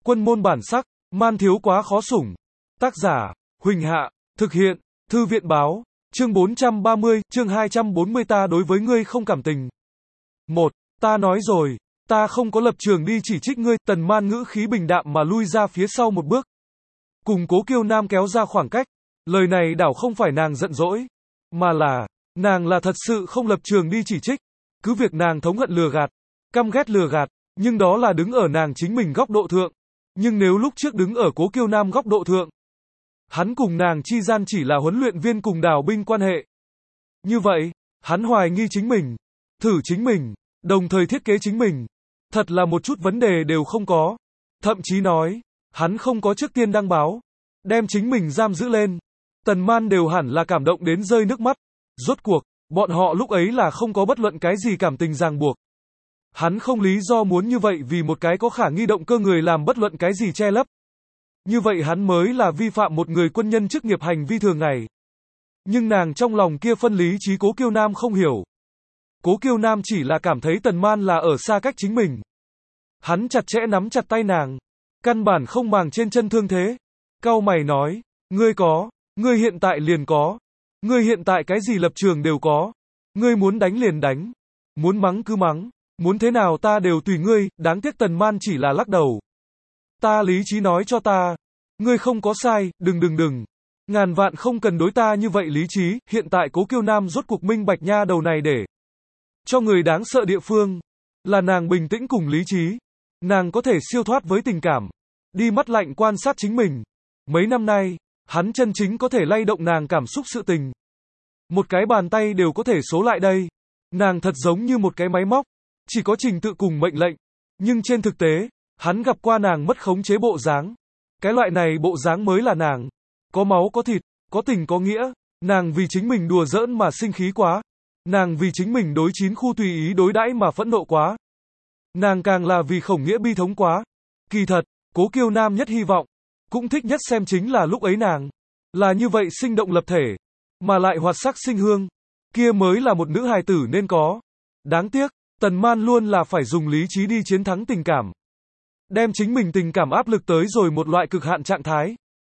Quân môn bản sắc, man thiếu quá khó sủng. Tác giả, Huỳnh Hạ, thực hiện, Thư viện báo, chương 430, chương 240 ta đối với ngươi không cảm tình. 1. Ta nói rồi, ta không có lập trường đi chỉ trích ngươi, Tần Man ngữ khí bình đạm mà lui ra phía sau một bước. Cùng Cố Kiêu Nam kéo ra khoảng cách, lời này đảo không phải nàng giận dỗi, mà là, nàng là thật sự không lập trường đi chỉ trích, cứ việc nàng thống hận lừa gạt, căm ghét lừa gạt, nhưng đó là đứng ở nàng chính mình góc độ thượng. Nhưng nếu lúc trước đứng ở Cố Kiêu Nam góc độ thượng, hắn cùng nàng chi gian chỉ là huấn luyện viên cùng đào binh quan hệ. Như vậy, hắn hoài nghi chính mình, thử chính mình, đồng thời thiết kế chính mình. Thật là một chút vấn đề đều không có. Thậm chí nói, hắn không có trước tiên đăng báo, đem chính mình giam giữ lên. Tần Man đều hẳn là cảm động đến rơi nước mắt. Rốt cuộc, bọn họ lúc ấy là không có bất luận cái gì cảm tình ràng buộc. Hắn không lý do muốn như vậy vì một cái có khả nghi động cơ người làm bất luận cái gì che lấp. Như vậy hắn mới là vi phạm một người quân nhân chức nghiệp hành vi thường ngày. Nhưng nàng trong lòng kia phân lý trí Cố Kiêu Nam không hiểu. Cố Kiêu Nam chỉ là cảm thấy Tần Man là ở xa cách chính mình. Hắn chặt chẽ nắm chặt tay nàng, căn bản không màng trên chân thương thế. Cau mày nói, ngươi hiện tại liền có. Ngươi hiện tại cái gì lập trường đều có. Ngươi muốn đánh liền đánh. Muốn mắng cứ mắng. Muốn thế nào ta đều tùy ngươi, đáng tiếc Tần Man chỉ là lắc đầu. Ta lý trí nói cho ta. Ngươi không có sai, đừng. Ngàn vạn không cần đối ta như vậy lý trí, hiện tại Cố Kiêu Nam rốt cuộc minh bạch nha đầu này để cho người đáng sợ địa phương. Là nàng bình tĩnh cùng lý trí. Nàng có thể siêu thoát với tình cảm. Đi mắt lạnh quan sát chính mình. Mấy năm nay, hắn chân chính có thể lay động nàng cảm xúc sự tình. Một cái bàn tay đều có thể số lại đây. Nàng thật giống như một cái máy móc. Chỉ có trình tự cùng mệnh lệnh. Nhưng trên thực tế, hắn gặp qua nàng mất khống chế bộ dáng. Cái loại này bộ dáng mới là nàng. Có máu có thịt, có tình có nghĩa. Nàng vì chính mình đùa giỡn mà sinh khí quá. Nàng vì chính mình đối chín khu tùy ý đối đãi mà phẫn nộ quá. Nàng càng là vì khổng nghĩa bi thống quá. Kỳ thật, Cố Kiêu Nam nhất hy vọng, cũng thích nhất xem chính là lúc ấy nàng. Là như vậy sinh động lập thể. Mà lại hoạt sắc sinh hương. Kia mới là một nữ hài tử nên có. Đáng tiếc, Tần Man luôn là phải dùng lý trí đi chiến thắng tình cảm. Đem chính mình tình cảm áp lực tới rồi một loại cực hạn trạng thái.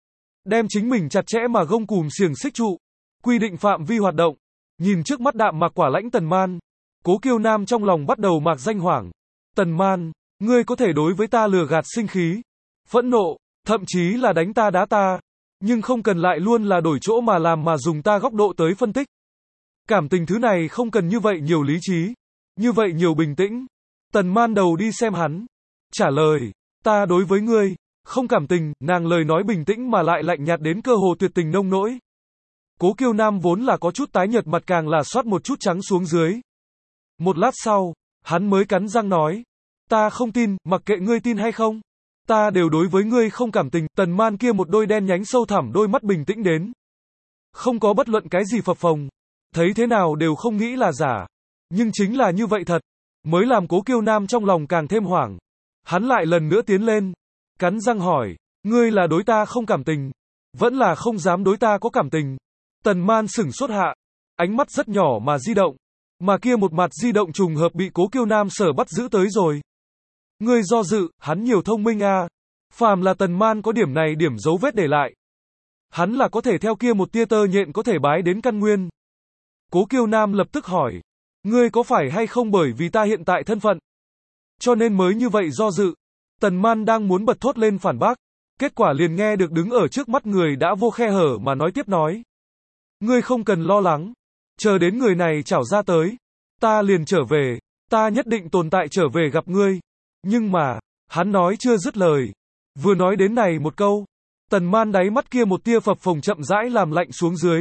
Đem chính mình chặt chẽ mà gông cùm xiềng xích trụ. Quy định phạm vi hoạt động. Nhìn trước mắt đạm mạc quả lãnh Tần Man. Cố Kiêu Nam trong lòng bắt đầu mạc danh hoảng. Tần Man, ngươi có thể đối với ta lừa gạt sinh khí, phẫn nộ, thậm chí là đánh ta đá ta. Nhưng không cần lại luôn là đổi chỗ mà làm mà dùng ta góc độ tới phân tích. Cảm tình thứ này không cần như vậy nhiều lý trí. Như vậy nhiều bình tĩnh. Tần Man đầu đi xem hắn. Trả lời, ta đối với ngươi, không cảm tình, nàng lời nói bình tĩnh mà lại lạnh nhạt đến cơ hồ tuyệt tình nông nỗi. Cố Kiêu Nam vốn là có chút tái nhợt mặt càng là xoát một chút trắng xuống dưới. Một lát sau, hắn mới cắn răng nói, ta không tin, mặc kệ ngươi tin hay không. Ta đều đối với ngươi không cảm tình. Tần Man kia một đôi đen nhánh sâu thẳm đôi mắt bình tĩnh đến. Không có bất luận cái gì phập phồng. Thấy thế nào đều không nghĩ là giả. Nhưng chính là như vậy thật. Mới làm Cố Kiêu Nam trong lòng càng thêm hoảng. Hắn lại lần nữa tiến lên. Cắn răng hỏi. Ngươi là đối ta không cảm tình. Vẫn là không dám đối ta có cảm tình. Tần Man sửng sốt hạ. Ánh mắt rất nhỏ mà di động. Mà kia một mặt di động trùng hợp bị Cố Kiêu Nam sở bắt giữ tới rồi. Ngươi do dự, hắn nhiều thông minh a. Phàm là Tần Man có điểm này điểm dấu vết để lại. Hắn là có thể theo kia một tia tơ nhện có thể bái đến căn nguyên. Cố Kiêu Nam lập tức hỏi. Ngươi có phải hay không bởi vì ta hiện tại thân phận, cho nên mới như vậy do dự. Tần Man đang muốn bật thốt lên phản bác. Kết quả liền nghe được đứng ở trước mắt người đã vô khe hở mà nói tiếp nói. Ngươi không cần lo lắng. Chờ đến người này chảo ra tới. Ta liền trở về. Ta nhất định tồn tại trở về gặp ngươi. Nhưng mà, hắn nói chưa dứt lời. Vừa nói đến này một câu. Tần Man đáy mắt kia một tia phập phồng chậm rãi làm lạnh xuống dưới.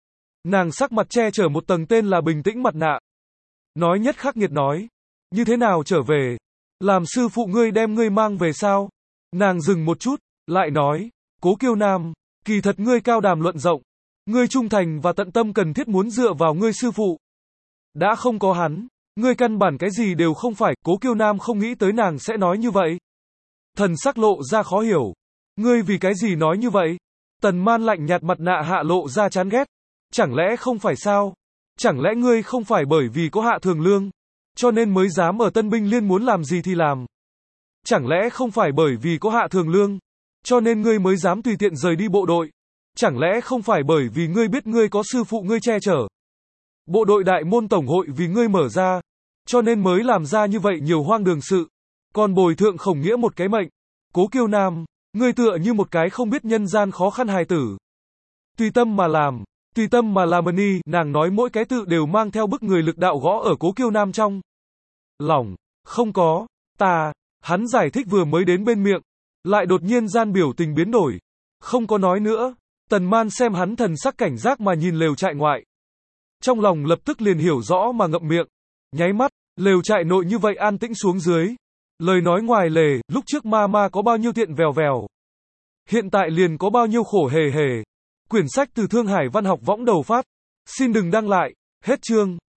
Nàng sắc mặt che chở một tầng tên là bình tĩnh mặt nạ. Nói nhất khắc nghiệt nói. Như thế nào trở về? Làm sư phụ ngươi đem ngươi mang về sao? Nàng dừng một chút, lại nói. Cố Kiêu Nam, kỳ thật ngươi cao đàm luận rộng. Ngươi trung thành và tận tâm cần thiết muốn dựa vào ngươi sư phụ. Đã không có hắn, ngươi căn bản cái gì đều không phải. Cố Kiêu Nam không nghĩ tới nàng sẽ nói như vậy. Thần sắc lộ ra khó hiểu. Ngươi vì cái gì nói như vậy? Tần Man lạnh nhạt mặt nạ hạ lộ ra chán ghét. Chẳng lẽ không phải sao? Chẳng lẽ ngươi không phải bởi vì có Hạ Thường Lương, cho nên mới dám ở Tân Binh Liên muốn làm gì thì làm? Chẳng lẽ không phải bởi vì có Hạ Thường Lương, cho nên ngươi mới dám tùy tiện rời đi bộ đội? Chẳng lẽ không phải bởi vì ngươi biết ngươi có sư phụ ngươi che chở? Bộ đội Đại Môn Tổng hội vì ngươi mở ra, cho nên mới làm ra như vậy nhiều hoang đường sự. Còn bồi thượng Khổng Nghĩa một cái mệnh. Cố Kiêu Nam, ngươi tựa như một cái không biết nhân gian khó khăn hài tử. Tùy tâm mà làm, tùy tâm mà làm ni, nàng nói mỗi cái tự đều mang theo bức người lực đạo gõ ở Cố Kiêu Nam trong lòng. Không có, hắn giải thích vừa mới đến bên miệng, lại đột nhiên gian biểu tình biến đổi. Không có nói nữa. Tần Man xem hắn thần sắc cảnh giác mà nhìn lều trại ngoại. Trong lòng lập tức liền hiểu rõ mà ngậm miệng. Nháy mắt, lều trại nội như vậy an tĩnh xuống dưới. Lời nói ngoài lề, lúc trước ma có bao nhiêu tiện vèo vèo. Hiện tại liền có bao nhiêu khổ hề hề. Quyển sách từ Thương Hải Văn học võng đầu phát. Xin đừng đăng lại. Hết chương.